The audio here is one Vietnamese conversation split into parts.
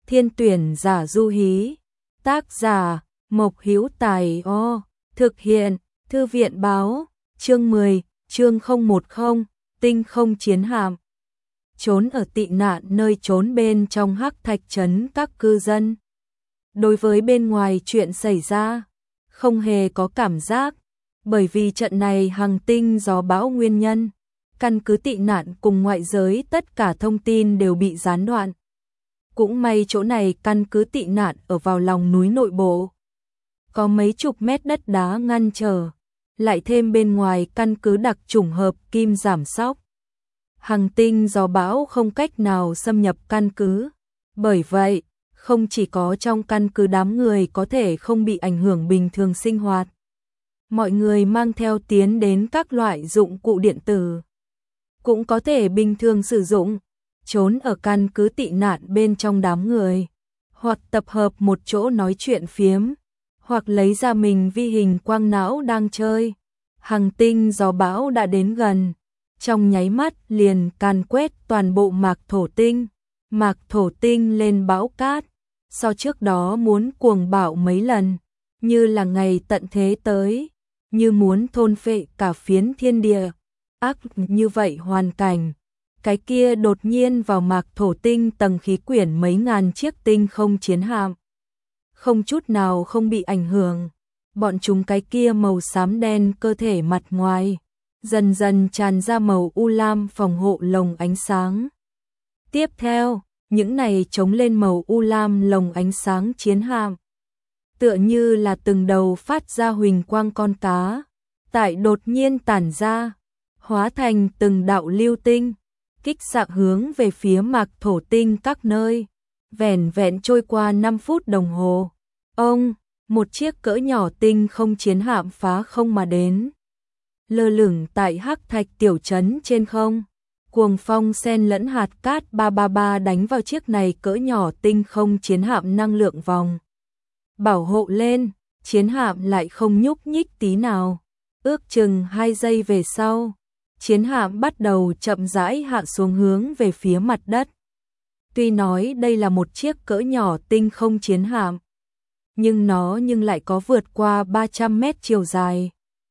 Thiên tuyển giả du hí. Tác giả Mộc Hữu Tài. Thực hiện Thư viện báo. Chương 10, chương 010, tinh không chiến hạm. Trốn ở tị nạn nơi trốn bên trong Hắc Thạch trấn các cư dân. Đối với bên ngoài chuyện xảy ra, không hề có cảm giác, bởi vì trận này hành tinh gió bão nguyên nhân, căn cứ tị nạn cùng ngoại giới tất cả thông tin đều bị gián đoạn. Cũng may chỗ này căn cứ tị nạn ở vào lòng núi nội bộ, có mấy chục mét đất đá ngăn trở, lại thêm bên ngoài căn cứ đặc chủng hợp kim giảm sóc. Hành tinh gió bão không cách nào xâm nhập căn cứ, bởi vậy, không chỉ có trong căn cứ đám người có thể không bị ảnh hưởng bình thường sinh hoạt. Mọi người mang theo tiến đến các loại dụng cụ điện tử, cũng có thể bình thường sử dụng, trốn ở căn cứ tị nạn bên trong đám người, hoặc tập hợp một chỗ nói chuyện phiếm, hoặc lấy ra mình vi hình quang não đang chơi. Hành tinh gió bão đã đến gần, trong nháy mắt liền càn quét toàn bộ mạc thổ tinh. Mạc thổ tinh lên bão cát, so trước đó muốn cuồng bạo mấy lần, như là ngày tận thế tới, như muốn thôn phệ cả phiến thiên địa. Ác như vậy hoàn cảnh, cái kia đột nhiên vào mạc thổ tinh tầng khí quyển mấy ngàn chiếc tinh không chiến hạm, không chút nào không bị ảnh hưởng. Bọn chúng cái kia màu xám đen cơ thể mặt ngoài, dần dần tràn ra màu u lam phòng hộ lồng ánh sáng. Tiếp theo, những này chống lên màu u lam lồng ánh sáng chiến hạm, tựa như là từng đầu phát ra huỳnh quang con cá, tại đột nhiên tản ra, hóa thành từng đạo lưu tinh, kích xạ hướng về phía mạc thổ tinh các nơi. Vẻn vẹn trôi qua 5 phút đồng hồ, một chiếc cỡ nhỏ tinh không chiến hạm phá không mà đến, lơ lửng tại Hắc Thạch tiểu trấn trên không. Cuồng phong xen lẫn hạt cát 333 đánh vào chiếc này cỡ nhỏ tinh không chiến hạm năng lượng vòng bảo hộ lên, chiến hạm lại không nhúc nhích tí nào. Ước chừng 2 giây về sau, chiến hạm bắt đầu chậm rãi hạ xuống hướng về phía mặt đất. Tuy nói đây là một chiếc cỡ nhỏ tinh không chiến hạm, nhưng nó lại có vượt qua 300 mét chiều dài.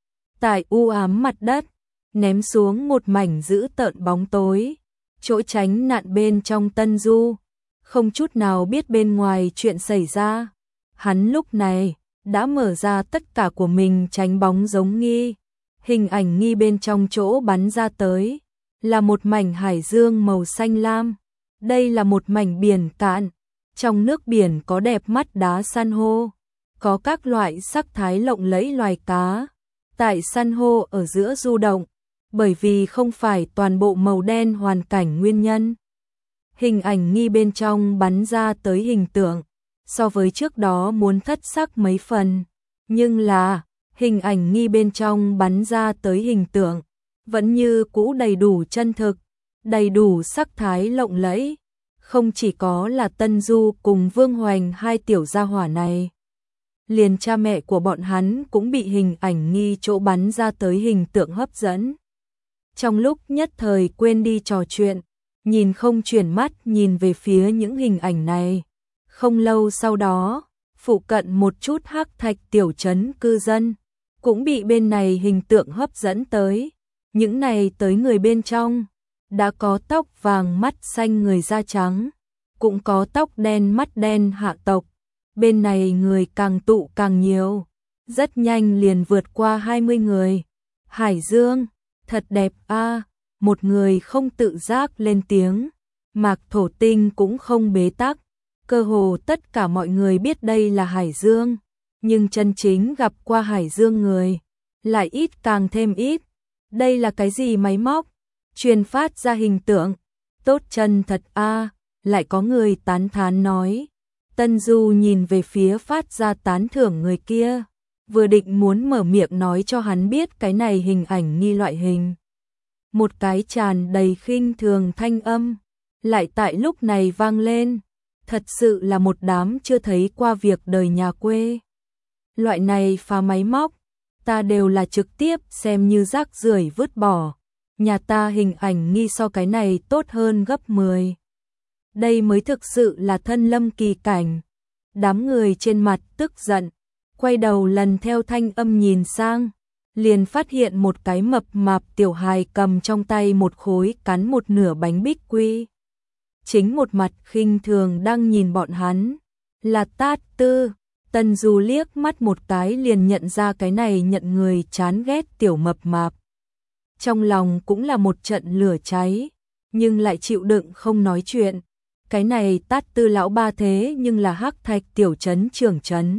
Tại u ám mặt đất, ném xuống một mảnh dữ tợn bóng tối, chỗ tránh nạn bên trong Tân Du, không chút nào biết bên ngoài chuyện xảy ra. Hắn lúc này đã mở ra tất cả của mình tránh bóng giống Nghi. Hình ảnh Nghi bên trong chỗ bắn ra tới là một mảnh hải dương màu xanh lam. Đây là một mảnh biển cạn, trong nước biển có đẹp mắt đá san hô, có các loại sắc thái lộng lẫy loài cá tại san hô ở giữa du động, bởi vì không phải toàn bộ màu đen hoàn cảnh nguyên nhân. Hình ảnh Nghi bên trong bắn ra tới hình tượng, so với trước đó muốn thất sắc mấy phần, nhưng là hình ảnh Nghi bên trong bắn ra tới hình tượng vẫn như cũ đầy đủ chân thực, đầy đủ sắc thái lộng lẫy. Không chỉ có là Tân Du cùng Vương Hoành hai tiểu gia hỏa này, liền cha mẹ của bọn hắn cũng bị hình ảnh Nghi chỗ bắn ra tới hình tượng hấp dẫn. Trong lúc nhất thời quên đi trò chuyện, nhìn không chuyển mắt nhìn về phía những hình ảnh này. Không lâu sau đó, phụ cận một chút Hắc Thạch tiểu trấn cư dân cũng bị bên này hình tượng hấp dẫn tới. Những này tới người bên trong, đã có tóc vàng mắt xanh người da trắng, cũng có tóc đen mắt đen hạ tộc. Bên này người càng tụ càng nhiều, rất nhanh liền vượt qua 20 người. Hải Dương, thật đẹp a, một người không tự giác lên tiếng. Mạc thổ tinh cũng không bế tắc, cơ hồ tất cả mọi người biết đây là Hải Dương, nhưng chân chính gặp qua Hải Dương người lại ít càng thêm ít. Đây là cái gì máy móc truyền phát ra hình tượng, tốt chân thật a, lại có người tán thán nói. Tân Du nhìn về phía phát ra tán thưởng người kia, vừa định muốn mở miệng nói cho hắn biết cái này hình ảnh Nghi loại hình. Một cái tràn đầy khinh thường thanh âm lại tại lúc này vang lên, thật sự là một đám chưa thấy qua việc đời nhà quê. Loại này phá máy móc, ta đều là trực tiếp xem như rác rưởi vứt bỏ. Nhà ta hình ảnh Nghi so cái này tốt hơn gấp 10. Đây mới thực sự là thân lâm kỳ cảnh. Đám người trên mặt tức giận, quay đầu lần theo thanh âm nhìn sang, liền phát hiện một cái mập mạp tiểu hài cầm trong tay một khối cắn một nửa bánh bích quy. Chính một mặt khinh thường đang nhìn bọn hắn, là Tát Tư. Tân Du liếc mắt một cái liền nhận ra cái này nhận người chán ghét tiểu mập mạp. Trong lòng cũng là một trận lửa cháy, nhưng lại chịu đựng không nói chuyện. Cái này Tát Tư lão ba thế nhưng là Hắc Thạch tiểu trấn trưởng trấn.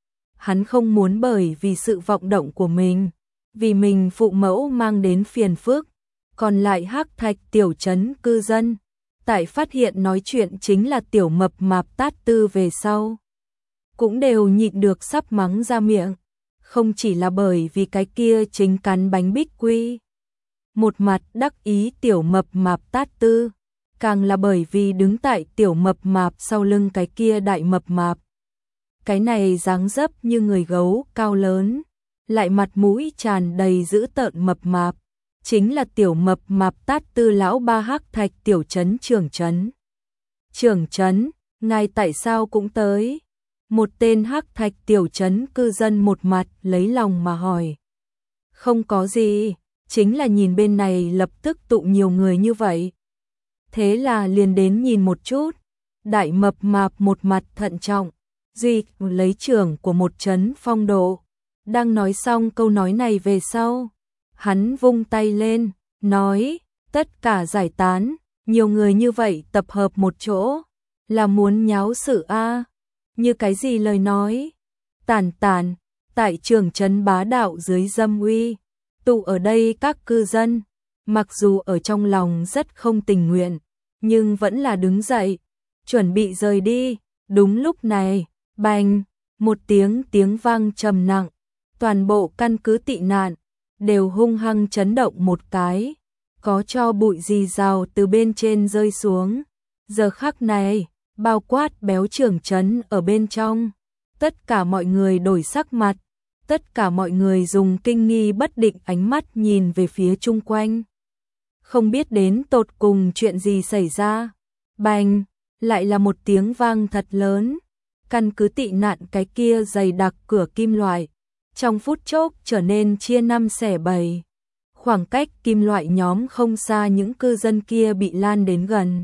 Hắn không muốn bởi vì sự vọng động của mình, vì mình phụ mẫu mang đến phiền phức, còn lại Hắc Thạch tiểu trấn cư dân, tại phát hiện nói chuyện chính là tiểu mập mạp Tát Tư về sau, cũng đều nhịn được sắp mắng ra miệng, không chỉ là bởi vì cái kia chính cắn bánh bích quy. Một mặt đắc ý tiểu mập mạp Tát Tư, càng là bởi vì đứng tại tiểu mập mạp sau lưng cái kia đại mập mạp. Cái này dáng dấp như người gấu cao lớn, lại mặt mũi tràn đầy dữ tợn mập mạp, chính là tiểu mập mạp Tát Tư lão ba Hắc Thạch tiểu trấn trưởng trấn. Trưởng trấn, ngài tại sao cũng tới? Một tên Hắc Thạch tiểu trấn cư dân một mặt lấy lòng mà hỏi. Không có gì, chính là nhìn bên này lập tức tụ nhiều người như vậy. Thế là liền đến nhìn một chút. Đại mập mạp một mặt thận trọng, duy lấy trưởng của một trấn phong độ. Đang nói xong câu nói này về sau, hắn vung tay lên, nói, tất cả giải tán, nhiều người như vậy tập hợp một chỗ, là muốn nháo sự a. Như cái gì lời nói? Tản tản, tại trưởng trấn bá đạo dưới dâm uy, tụ ở đây các cư dân, mặc dù ở trong lòng rất không tình nguyện, nhưng vẫn là đứng dậy, chuẩn bị rời đi. Đúng lúc này, bành, một tiếng vang trầm nặng, toàn bộ căn cứ tị nạn đều hung hăng chấn động một cái, có cho bụi rì rào từ bên trên rơi xuống. Giờ khắc này, bao quát béo trưởng trấn ở bên trong, tất cả mọi người đổi sắc mặt, tất cả mọi người dùng kinh nghi bất định ánh mắt nhìn về phía chung quanh. Không biết đến tột cùng chuyện gì xảy ra. Bành, lại là một tiếng vang thật lớn. Căn cứ tị nạn cái kia dày đặc cửa kim loại, trong phút chốc trở nên chia năm xẻ bảy. Khoảng cách kim loại nhóm không xa những cư dân kia bị lan đến gần.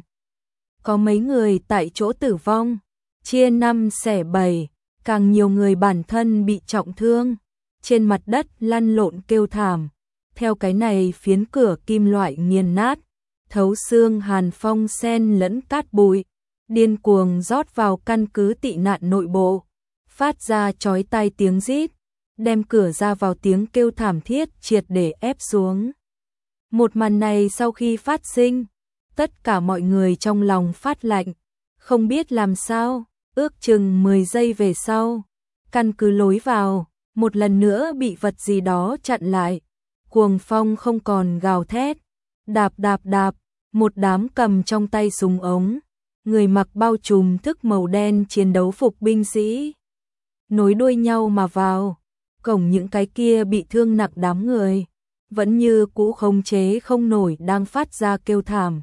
Có mấy người tại chỗ tử vong, chia năm xẻ bảy, càng nhiều người bản thân bị trọng thương, trên mặt đất lăn lộn kêu thảm. Theo cái này phiến cửa kim loại nghiền nát, thấu xương hàn phong sen lẫn cát bụi, điên cuồng rót vào căn cứ tị nạn nội bộ, phát ra chói tai tiếng rít, đem cửa ra vào tiếng kêu thảm thiết triệt để ép xuống. Một màn này sau khi phát sinh, tất cả mọi người trong lòng phát lạnh, không biết làm sao. Ước chừng 10 giây về sau, căn cứ lối vào một lần nữa bị vật gì đó chặn lại. Cuồng phong không còn gào thét, đạp đạp đạp, một đám cầm trong tay súng ống, người mặc bao trùm thức màu đen chiến đấu phục binh sĩ, nối đuôi nhau mà vào. Cổng những cái kia bị thương nặng đám người, vẫn như cũ khống chế không nổi đang phát ra kêu thảm.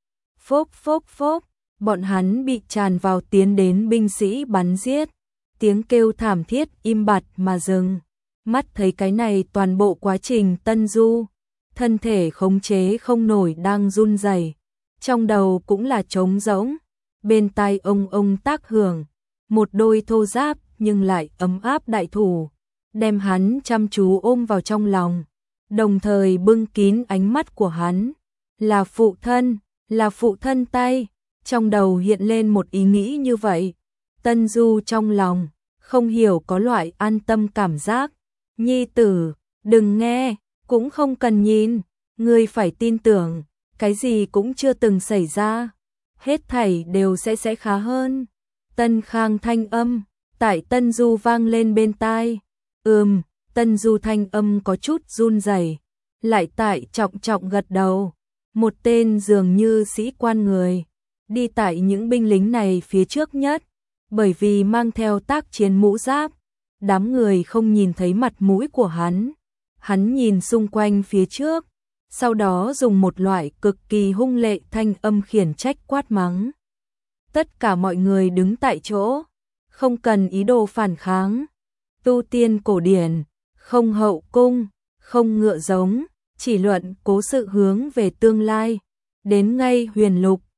Phốc phốc phốc, bọn hắn bị tràn vào tiến đến binh sĩ bắn giết, tiếng kêu thảm thiết im bặt mà dừng. Mắt thấy cái này toàn bộ quá trình Tân Du, thân thể khống chế không nổi đang run rẩy, trong đầu cũng là trống rỗng, bên tai ông tác hưởng, một đôi thô ráp nhưng lại ấm áp đại thủ, đem hắn chăm chú ôm vào trong lòng, đồng thời bưng kín ánh mắt của hắn, là phụ thân tay, trong đầu hiện lên một ý nghĩ như vậy. Tân Du trong lòng không hiểu có loại an tâm cảm giác. Nhi tử, đừng nghe, cũng không cần nhìn, ngươi phải tin tưởng, cái gì cũng chưa từng xảy ra, hết thảy đều sẽ khá hơn. Tân Khang thanh âm tại Tân Du vang lên bên tai. Tân Du thanh âm có chút run rẩy, lại tại trọng gật đầu. Một tên dường như sĩ quan người, đi tại những binh lính này phía trước nhất, bởi vì mang theo tác chiến mũ giáp, đám người không nhìn thấy mặt mũi của hắn. Hắn nhìn xung quanh phía trước, sau đó dùng một loại cực kỳ hung lệ thanh âm khiển trách quát mắng. Tất cả mọi người đứng tại chỗ, không cần ý đồ phản kháng. Tu tiên cổ điển, không hậu cung, không ngựa giống, chỉ luận cố sự hướng về tương lai. Đến ngay huyền lục,